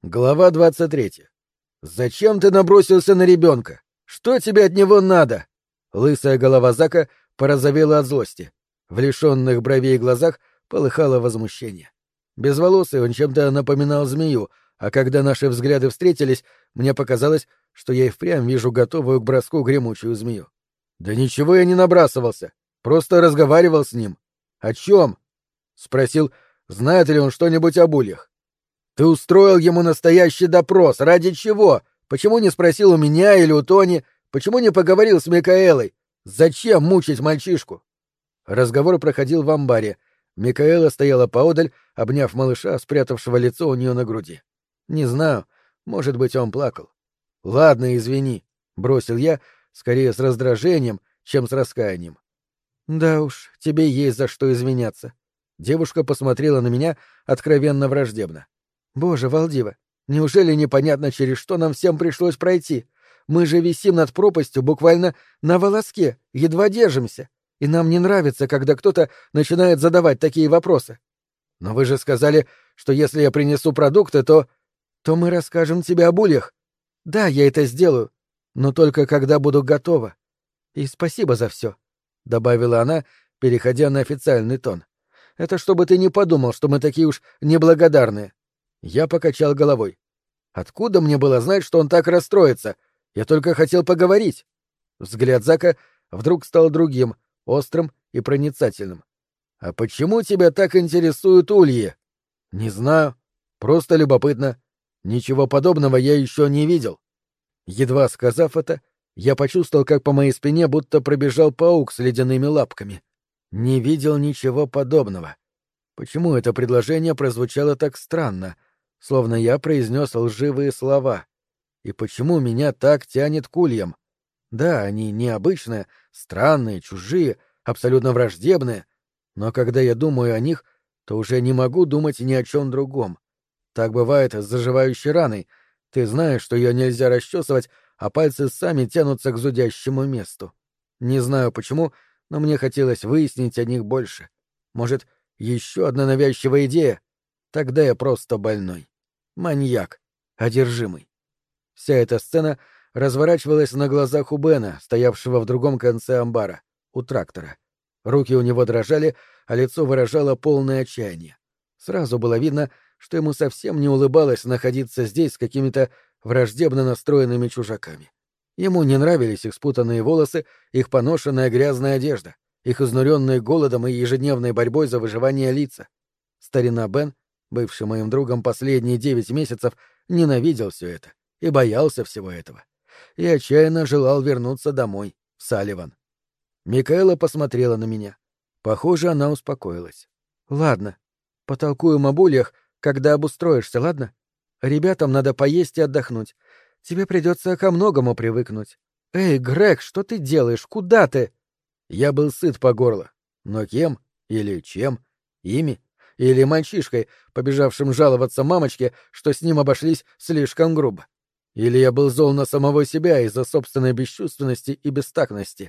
Глава 23. «Зачем ты набросился на ребенка? Что тебе от него надо?» Лысая голова Зака порозовела от злости. В лишенных бровей глазах полыхало возмущение. Безволосый он чем-то напоминал змею, а когда наши взгляды встретились, мне показалось, что я и впрямь вижу готовую к броску гремучую змею. «Да ничего я не набрасывался, просто разговаривал с ним». «О чем?» — спросил, знает ли он что-нибудь об ульях. «Ты устроил ему настоящий допрос. Ради чего? Почему не спросил у меня или у Тони? Почему не поговорил с Микаэлой? Зачем мучить мальчишку?» Разговор проходил в амбаре. Микаэла стояла поодаль, обняв малыша, спрятавшего лицо у нее на груди. Не знаю, может быть, он плакал. «Ладно, извини», — бросил я, скорее с раздражением, чем с раскаянием. «Да уж, тебе есть за что извиняться». Девушка посмотрела на меня откровенно враждебно. «Боже, Валдива, неужели непонятно, через что нам всем пришлось пройти? Мы же висим над пропастью буквально на волоске, едва держимся, и нам не нравится, когда кто-то начинает задавать такие вопросы. Но вы же сказали, что если я принесу продукты, то мы расскажем тебе об ульях. Да, я это сделаю, но только когда буду готова. И спасибо за все», — добавила она, переходя на официальный тон. «Это чтобы ты не подумал, что мы такие уж неблагодарные». Я покачал головой. Откуда мне было знать, что он так расстроится? Я только хотел поговорить. Взгляд Зака вдруг стал другим, острым и проницательным. «А почему тебя так интересуют ульи?» «Не знаю. Просто любопытно. Ничего подобного я еще не видел». Едва сказав это, я почувствовал, как по моей спине будто пробежал паук с ледяными лапками. Не видел ничего подобного. Почему это предложение прозвучало так странно, словно я произнес лживые слова? И почему меня так тянет к ульям? Да, они необычные, странные, чужие, абсолютно враждебные, но когда я думаю о них, то уже не могу думать ни о чем другом. Так бывает с заживающей раной. Ты знаешь, что ее нельзя расчесывать, а пальцы сами тянутся к зудящему месту. Не знаю почему, но мне хотелось выяснить о них больше. Может, еще одна навязчивая идея? Тогда я просто больной. Маньяк. Одержимый. Вся эта сцена разворачивалась на глазах у Бена, стоявшего в другом конце амбара, у трактора. Руки у него дрожали, а лицо выражало полное отчаяние. Сразу было видно, что ему совсем не улыбалось находиться здесь с какими-то враждебно настроенными чужаками. Ему не нравились их спутанные волосы, их поношенная грязная одежда, их изнуренные голодом и ежедневной борьбой за выживание лица. Старина Бен, бывший моим другом последние 9 месяцев, ненавидел все это и боялся всего этого. И отчаянно желал вернуться домой, в Салливан. Микаэла посмотрела на меня. Похоже, она успокоилась. «Ладно, потолкуем об ульях, когда обустроишься, ладно? Ребятам надо поесть и отдохнуть. Тебе придется ко многому привыкнуть. Эй, Грег, что ты делаешь? Куда ты?» Я был сыт по горло. Но кем? Или чем? Ими? Или мальчишкой, побежавшим жаловаться мамочке, что с ним обошлись слишком грубо? Или я был зол на самого себя из-за собственной бесчувственности и бестактности?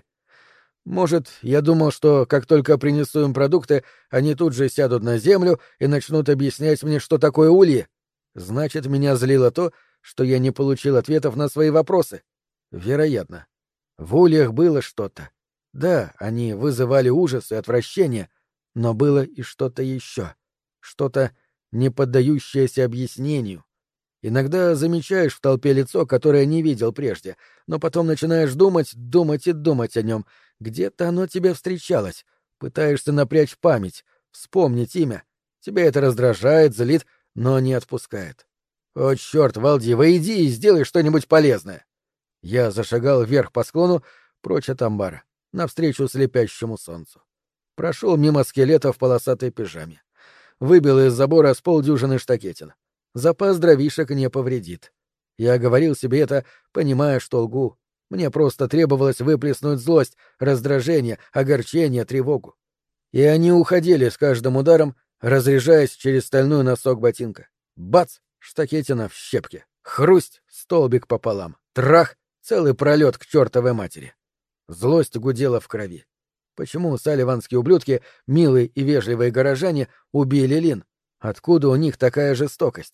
Может, я думал, что как только принесу им продукты, они тут же сядут на землю и начнут объяснять мне, что такое ульи? Значит, меня злило то, что я не получил ответов на свои вопросы. Вероятно. В ульях было что-то. Да, они вызывали ужас и отвращение, но было и что-то еще. Что-то, не поддающееся объяснению. Иногда замечаешь в толпе лицо, которое не видел прежде, но потом начинаешь думать и думать о нем. Где-то оно тебе встречалось. Пытаешься напрячь память, вспомнить имя. Тебя это раздражает, злит, но не отпускает. «О, черт, Валдива, иди и сделай что-нибудь полезное!» Я зашагал вверх по склону, прочь от амбара, навстречу слепящему солнцу. Прошел мимо скелета в полосатой пижаме. Выбил из забора с полдюжины штакетин. Запас дровишек не повредит. Я говорил себе это, понимая, что лгу. Мне просто требовалось выплеснуть злость, раздражение, огорчение, тревогу. И они уходили с каждым ударом, разряжаясь через стальной носок ботинка. Бац! Штакетина в щепке. Хрусть! Столбик пополам. Трах! Целый пролет к чертовой матери. Злость гудела в крови. Почему салливанские ублюдки, милые и вежливые горожане, убили Лин? Откуда у них такая жестокость?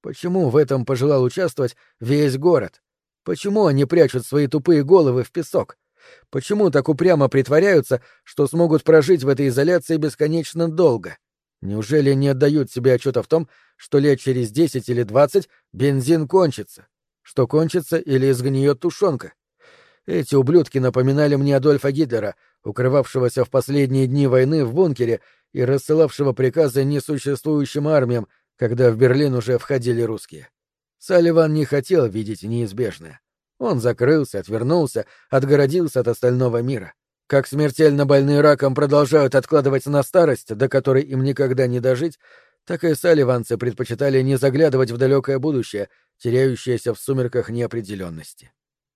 Почему в этом пожелал участвовать весь город? Почему они прячут свои тупые головы в песок? Почему так упрямо притворяются, что смогут прожить в этой изоляции бесконечно долго? Неужели не отдают себе отчета в том, что лет через 10 или 20 бензин кончится? Что кончится или сгниет тушенка? Эти ублюдки напоминали мне Адольфа Гитлера, укрывавшегося в последние дни войны в бункере и рассылавшего приказы несуществующим армиям, когда в Берлин уже входили русские. Салливан не хотел видеть неизбежное. Он закрылся, отвернулся, отгородился от остального мира. Как смертельно больные раком продолжают откладывать на старость, до которой им никогда не дожить, так и салливанцы предпочитали не заглядывать в далекое будущее, теряющееся в сумерках неопределенности.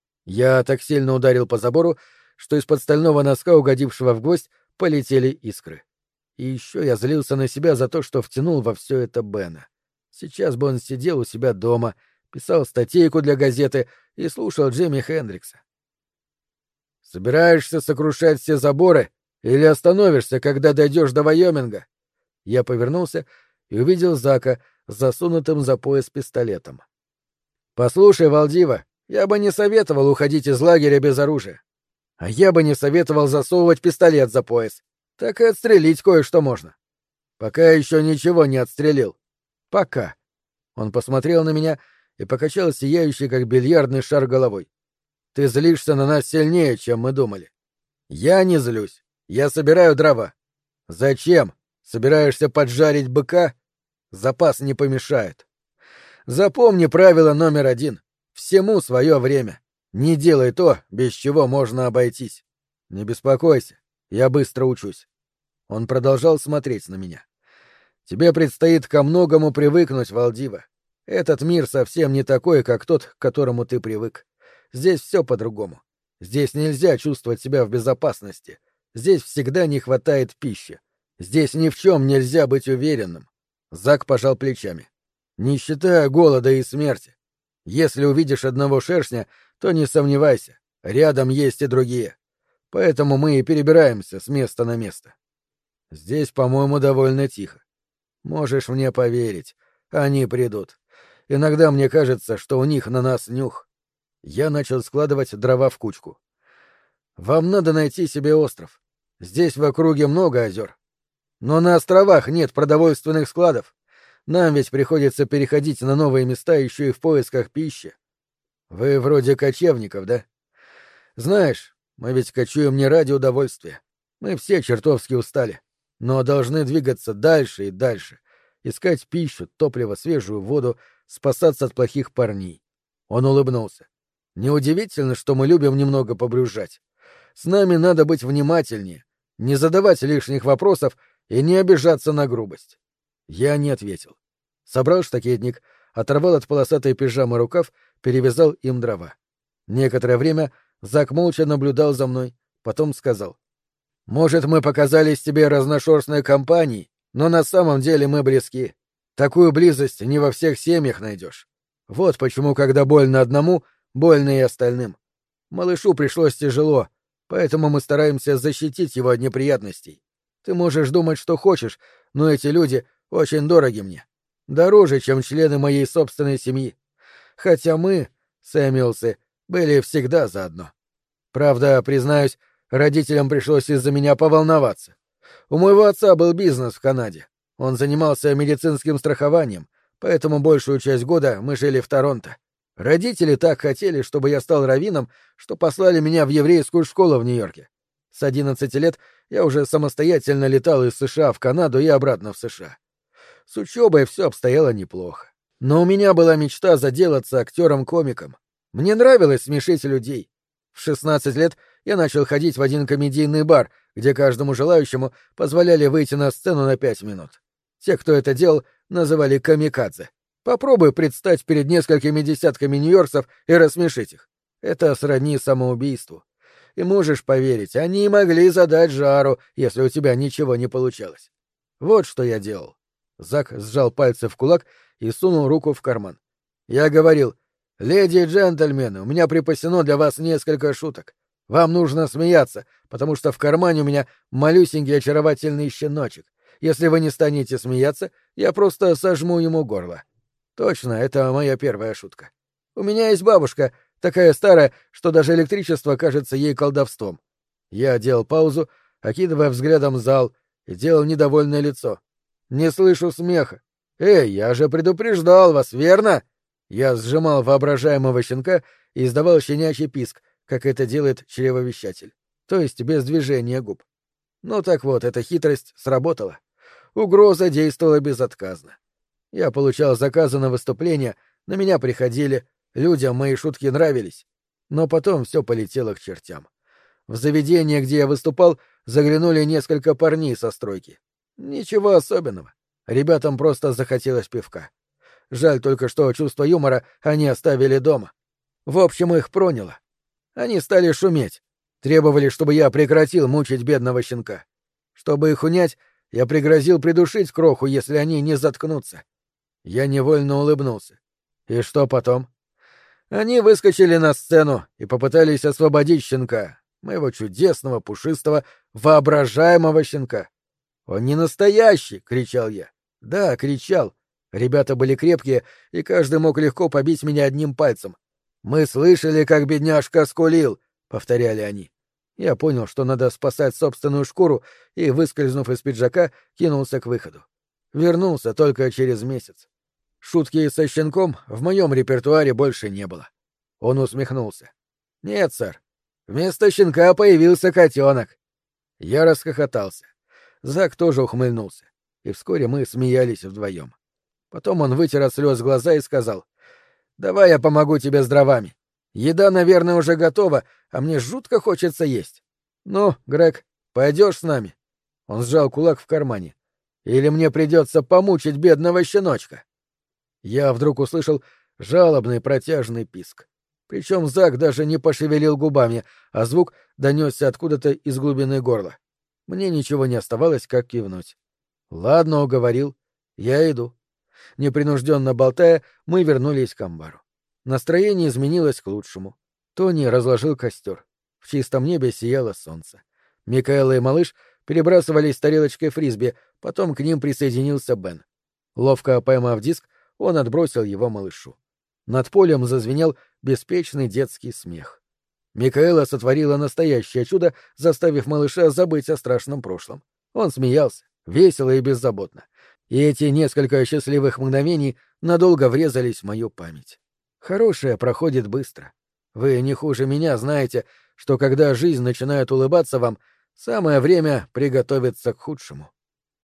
Я так сильно ударил по забору, что из-под стального носка, угодившего в гвоздь, полетели искры. И еще я злился на себя за то, что втянул во все это Бена. Сейчас бы он сидел у себя дома, писал статейку для газеты и слушал Джимми Хендрикса. «Собираешься сокрушать все заборы или остановишься, когда дойдешь до Вайоминга?» Я повернулся и увидел Зака с засунутым за пояс пистолетом. «Послушай, Валдива, я бы не советовал уходить из лагеря без оружия. А я бы не советовал засовывать пистолет за пояс. Так и отстрелить кое-что можно. Пока еще ничего не отстрелил. Пока». Он посмотрел на меня и покачал сияющий, как бильярдный шар, головой. «Ты злишься на нас сильнее, чем мы думали». «Я не злюсь. Я собираю дрова». «Зачем? Собираешься поджарить быка? Запас не помешает. Запомни правило номер 1. Всему свое время. Не делай то, без чего можно обойтись. Не беспокойся, я быстро учусь». Он продолжал смотреть на меня. «Тебе предстоит ко многому привыкнуть, Валдива. Этот мир совсем не такой, как тот, к которому ты привык. Здесь все по-другому. Здесь нельзя чувствовать себя в безопасности. Здесь всегда не хватает пищи. Здесь ни в чем нельзя быть уверенным». Зак пожал плечами. «Не считая голода и смерти. Если увидишь одного шершня, то не сомневайся, рядом есть и другие. Поэтому мы и перебираемся с места на место. Здесь, по-моему, довольно тихо. Можешь мне поверить, они придут. Иногда мне кажется, что у них на нас нюх». Я начал складывать дрова в кучку. «Вам надо найти себе остров. Здесь в округе много озер. Но на островах нет продовольственных складов. Нам ведь приходится переходить на новые места еще и в поисках пищи. Вы вроде кочевников, да? Знаешь, мы ведь кочуем не ради удовольствия. Мы все чертовски устали, но должны двигаться дальше и дальше, искать пищу, топливо, свежую воду, спасаться от плохих парней». Он улыбнулся. «Неудивительно, что мы любим немного побрюзжать. С нами надо быть внимательнее, не задавать лишних вопросов и не обижаться на грубость». Я не ответил. Собрал штакетник, оторвал от полосатой пижамы рукав, перевязал им дрова. Некоторое время Зак молча наблюдал за мной, потом сказал: «Может, мы показались тебе разношерстной компанией, но на самом деле мы близки. Такую близость не во всех семьях найдешь. Вот почему, когда больно одному, больно и остальным. Малышу пришлось тяжело, поэтому мы стараемся защитить его от неприятностей. Ты можешь думать, что хочешь, но эти люди очень дороги мне. Дороже, чем члены моей собственной семьи. Хотя мы, Сэмюэлсы, были всегда заодно. Правда, признаюсь, родителям пришлось из-за меня поволноваться. У моего отца был бизнес в Канаде. Он занимался медицинским страхованием, поэтому большую часть года мы жили в Торонто. Родители так хотели, чтобы я стал раввином, что послали меня в еврейскую школу в Нью-Йорке. С 11 лет я уже самостоятельно летал из США в Канаду и обратно в США. С учебой все обстояло неплохо. Но у меня была мечта заделаться актером-комиком. Мне нравилось смешить людей. В 16 лет я начал ходить в один комедийный бар, где каждому желающему позволяли выйти на сцену на 5 минут. Те, кто это делал, называли камикадзе. Попробуй предстать перед несколькими десятками нью-йоркцев и рассмешить их. Это сродни самоубийству. И можешь поверить, они могли задать жару, если у тебя ничего не получалось. Вот что я делал. Зак сжал пальцы в кулак и сунул руку в карман. Я говорил: «Леди и джентльмены, у меня припасено для вас несколько шуток. Вам нужно смеяться, потому что в кармане у меня малюсенький очаровательный щеночек. Если вы не станете смеяться, я просто сожму ему горло». Точно, это моя первая шутка. У меня есть бабушка, такая старая, что даже электричество кажется ей колдовством. Я делал паузу, окидывая взглядом зал, и делал недовольное лицо. Не слышу смеха. «Эй, я же предупреждал вас, верно?» Я сжимал воображаемого щенка и издавал щенячий писк, как это делает чревовещатель, то есть без движения губ. Ну так вот, эта хитрость сработала. Угроза действовала безотказно. Я получал заказы на выступления, на меня приходили, людям мои шутки нравились. Но потом все полетело к чертям. В заведение, где я выступал, заглянули несколько парней со стройки. Ничего особенного. Ребятам просто захотелось пивка. Жаль только, что чувство юмора они оставили дома. В общем, их проняло. Они стали шуметь. Требовали, чтобы я прекратил мучить бедного щенка. Чтобы их унять, я пригрозил придушить кроху, если они не заткнутся. Я невольно улыбнулся. И что потом? Они выскочили на сцену и попытались освободить щенка, моего чудесного, пушистого, воображаемого щенка. «Он не настоящий!» — кричал я. Да, кричал. Ребята были крепкие, и каждый мог легко побить меня одним пальцем. «Мы слышали, как бедняжка скулил!» — повторяли они. Я понял, что надо спасать собственную шкуру, и, выскользнув из пиджака, кинулся к выходу. Вернулся только через месяц. Шутки со щенком в моем репертуаре больше не было. Он усмехнулся. «Нет, сэр. Вместо щенка появился котенок». Я расхохотался. Зак тоже ухмыльнулся. И вскоре мы смеялись вдвоем. Потом он вытер от слез глаза и сказал: «Давай я помогу тебе с дровами. Еда, наверное, уже готова, а мне жутко хочется есть. Ну, Грег, пойдешь с нами?» Он сжал кулак в кармане. «Или мне придется помучить бедного щеночка?» Я вдруг услышал жалобный протяжный писк. Причем Зак даже не пошевелил губами, а звук донесся откуда-то из глубины горла. Мне ничего не оставалось, как кивнуть. «Ладно, уговорил. Я иду». Непринужденно болтая, мы вернулись к амбару. Настроение изменилось к лучшему. Тони разложил костер. В чистом небе сияло солнце. Микаэла и малыш перебрасывались тарелочкой фрисби, потом к ним присоединился Бен. Ловко поймав диск, он отбросил его малышу. Над полем зазвенел беспечный детский смех. Микаэла сотворила настоящее чудо, заставив малыша забыть о страшном прошлом. Он смеялся, весело и беззаботно. И эти несколько счастливых мгновений надолго врезались в мою память. Хорошее проходит быстро. Вы не хуже меня знаете, что когда жизнь начинает улыбаться вам, самое время приготовиться к худшему.